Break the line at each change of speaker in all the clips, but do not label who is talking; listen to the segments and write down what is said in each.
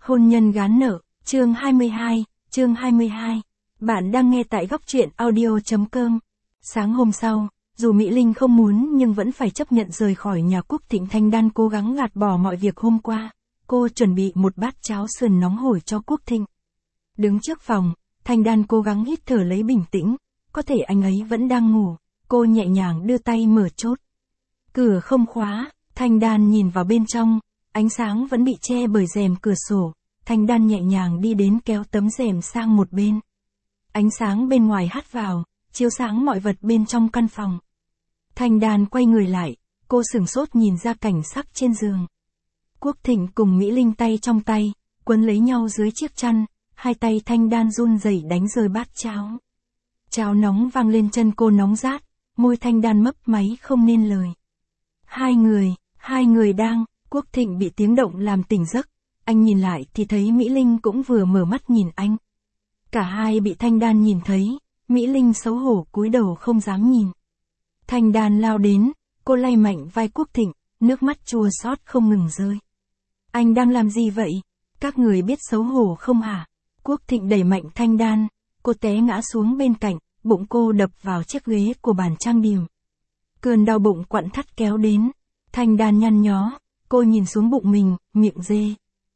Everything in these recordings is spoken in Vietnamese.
Hôn nhân gán nợ, chương 22. Bạn đang nghe tại góc truyện audio.com. Sáng hôm sau, dù Mỹ Linh không muốn nhưng vẫn phải chấp nhận rời khỏi nhà Quốc Thịnh. Thanh Đan cố gắng gạt bỏ mọi việc hôm qua. Cô chuẩn bị một bát cháo sườn nóng hổi cho Quốc Thịnh. Đứng trước phòng, Thanh Đan cố gắng hít thở lấy bình tĩnh. Có thể anh ấy vẫn đang ngủ. Cô nhẹ nhàng đưa tay mở chốt. Cửa không khóa, Thanh Đan nhìn vào bên trong. Ánh sáng vẫn bị che bởi rèm cửa sổ. Thanh Đan nhẹ nhàng đi đến kéo tấm rèm sang một bên. Ánh sáng bên ngoài hắt vào, chiếu sáng mọi vật bên trong căn phòng. Thanh Đan quay người lại, cô sửng sốt nhìn ra cảnh sắc trên giường. Quốc Thịnh cùng Mỹ Linh tay trong tay, quấn lấy nhau dưới chiếc chăn, hai tay Thanh Đan run rẩy đánh rơi bát cháo. Cháo nóng vang lên chân cô nóng rát, môi Thanh Đan mấp máy không nên lời. Hai người đang, Quốc Thịnh bị tiếng động làm tỉnh giấc, anh nhìn lại thì thấy Mỹ Linh cũng vừa mở mắt nhìn anh. Cả hai bị Thanh Đan nhìn thấy, Mỹ Linh xấu hổ cúi đầu không dám nhìn. Thanh Đan lao đến, cô lay mạnh vai Quốc Thịnh, nước mắt chua xót không ngừng rơi. Anh đang làm gì vậy? Các người biết xấu hổ không hả? Quốc Thịnh đẩy mạnh Thanh Đan, cô té ngã xuống bên cạnh, bụng cô đập vào chiếc ghế của bàn trang điểm. Cơn đau bụng quặn thắt kéo đến, Thanh Đan nhăn nhó, cô nhìn xuống bụng mình, miệng rê.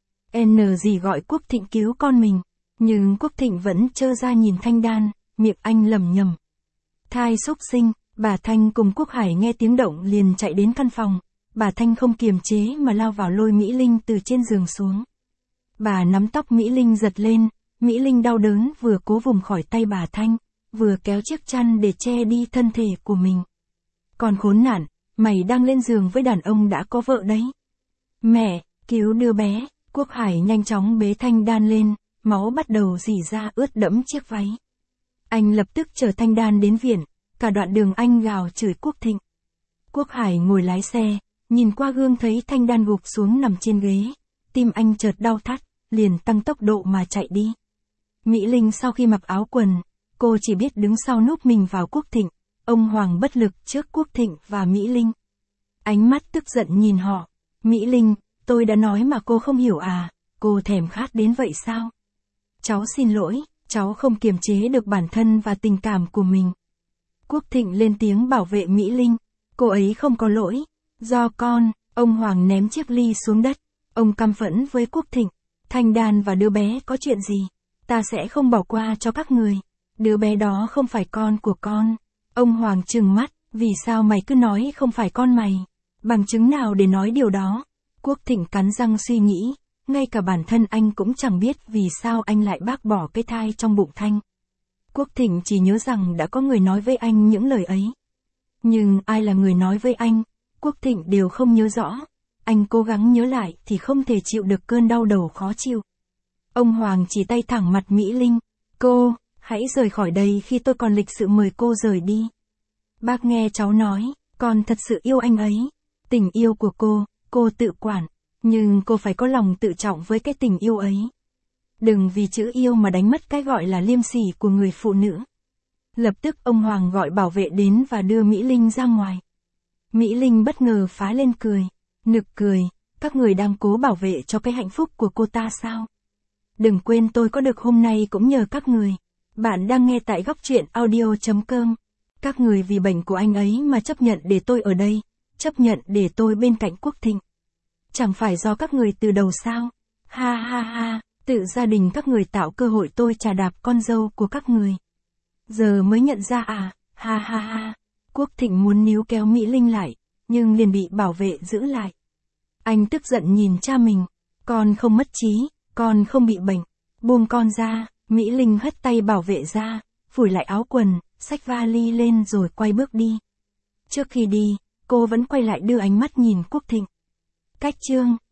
Gì gọi Quốc Thịnh cứu con mình, nhưng Quốc Thịnh vẫn trơ ra nhìn Thanh Đan, miệng anh lẩm nhẩm. Thai xúc sinh, bà Thanh cùng Quốc Hải nghe tiếng động liền chạy đến căn phòng, bà Thanh không kiềm chế mà lao vào lôi Mỹ Linh từ trên giường xuống. Bà nắm tóc Mỹ Linh giật lên, Mỹ Linh đau đớn vừa cố vùng khỏi tay bà Thanh, vừa kéo chiếc chăn để che đi thân thể của mình. Còn khốn nạn, mày đang lên giường với đàn ông đã có vợ đấy. Mẹ, cứu đứa bé. Quốc Hải nhanh chóng bế Thanh Đan lên, máu bắt đầu rỉ ra ướt đẫm chiếc váy. Anh lập tức chở Thanh Đan đến viện, cả đoạn đường anh gào chửi Quốc Thịnh. Quốc Hải ngồi lái xe, nhìn qua gương thấy Thanh Đan gục xuống nằm trên ghế, tim anh chợt đau thắt, liền tăng tốc độ mà chạy đi. Mỹ Linh sau khi mặc áo quần, cô chỉ biết đứng sau núp mình vào Quốc Thịnh, ông Hoàng bất lực trước Quốc Thịnh và Mỹ Linh. Ánh mắt tức giận nhìn họ, Mỹ Linh, tôi đã nói mà cô không hiểu à, cô thèm khát đến vậy sao? Cháu xin lỗi, cháu không kiềm chế được bản thân và tình cảm của mình. Quốc Thịnh lên tiếng bảo vệ Mỹ Linh, cô ấy không có lỗi, do con, ông Hoàng ném chiếc ly xuống đất, ông căm phẫn với Quốc Thịnh, Thanh Đan và đứa bé có chuyện gì, ta sẽ không bỏ qua cho các người, đứa bé đó không phải con của con. Ông Hoàng trừng mắt, vì sao mày cứ nói không phải con mày, bằng chứng nào để nói điều đó? Quốc Thịnh cắn răng suy nghĩ, ngay cả bản thân anh cũng chẳng biết vì sao anh lại bác bỏ cái thai trong bụng Thanh. Quốc Thịnh chỉ nhớ rằng đã có người nói với anh những lời ấy. Nhưng ai là người nói với anh, Quốc Thịnh đều không nhớ rõ. Anh cố gắng nhớ lại thì không thể chịu được cơn đau đầu khó chịu. Ông Hoàng chỉ tay thẳng mặt Mỹ Linh, cô, hãy rời khỏi đây khi tôi còn lịch sự mời cô rời đi. Bác nghe cháu nói, con thật sự yêu anh ấy. Tình yêu của cô tự quản, nhưng cô phải có lòng tự trọng với cái tình yêu ấy. Đừng vì chữ yêu mà đánh mất cái gọi là liêm sỉ của người phụ nữ. Lập tức ông Hoàng gọi bảo vệ đến và đưa Mỹ Linh ra ngoài. Mỹ Linh bất ngờ phá lên cười, nực cười, các người đang cố bảo vệ cho cái hạnh phúc của cô ta sao? Đừng quên tôi có được hôm nay cũng nhờ các người. Bạn đang nghe tại góc truyện audio.com. Các người vì bệnh của anh ấy mà chấp nhận để tôi ở đây, chấp nhận để tôi bên cạnh Quốc Thịnh. Chẳng phải do các người từ đầu sao? Ha ha ha, tự gia đình các người tạo cơ hội tôi trà đạp con dâu của các người. Giờ mới nhận ra à, ha ha ha. Quốc Thịnh muốn níu kéo Mỹ Linh lại, nhưng liền bị bảo vệ giữ lại. Anh tức giận nhìn cha mình, con không mất trí, con không bị bệnh, buông con ra. Mỹ Linh hất tay bảo vệ ra, phủi lại áo quần, xách vali lên rồi quay bước đi. Trước khi đi, cô vẫn quay lại đưa ánh mắt nhìn Quốc Thịnh. Cách chương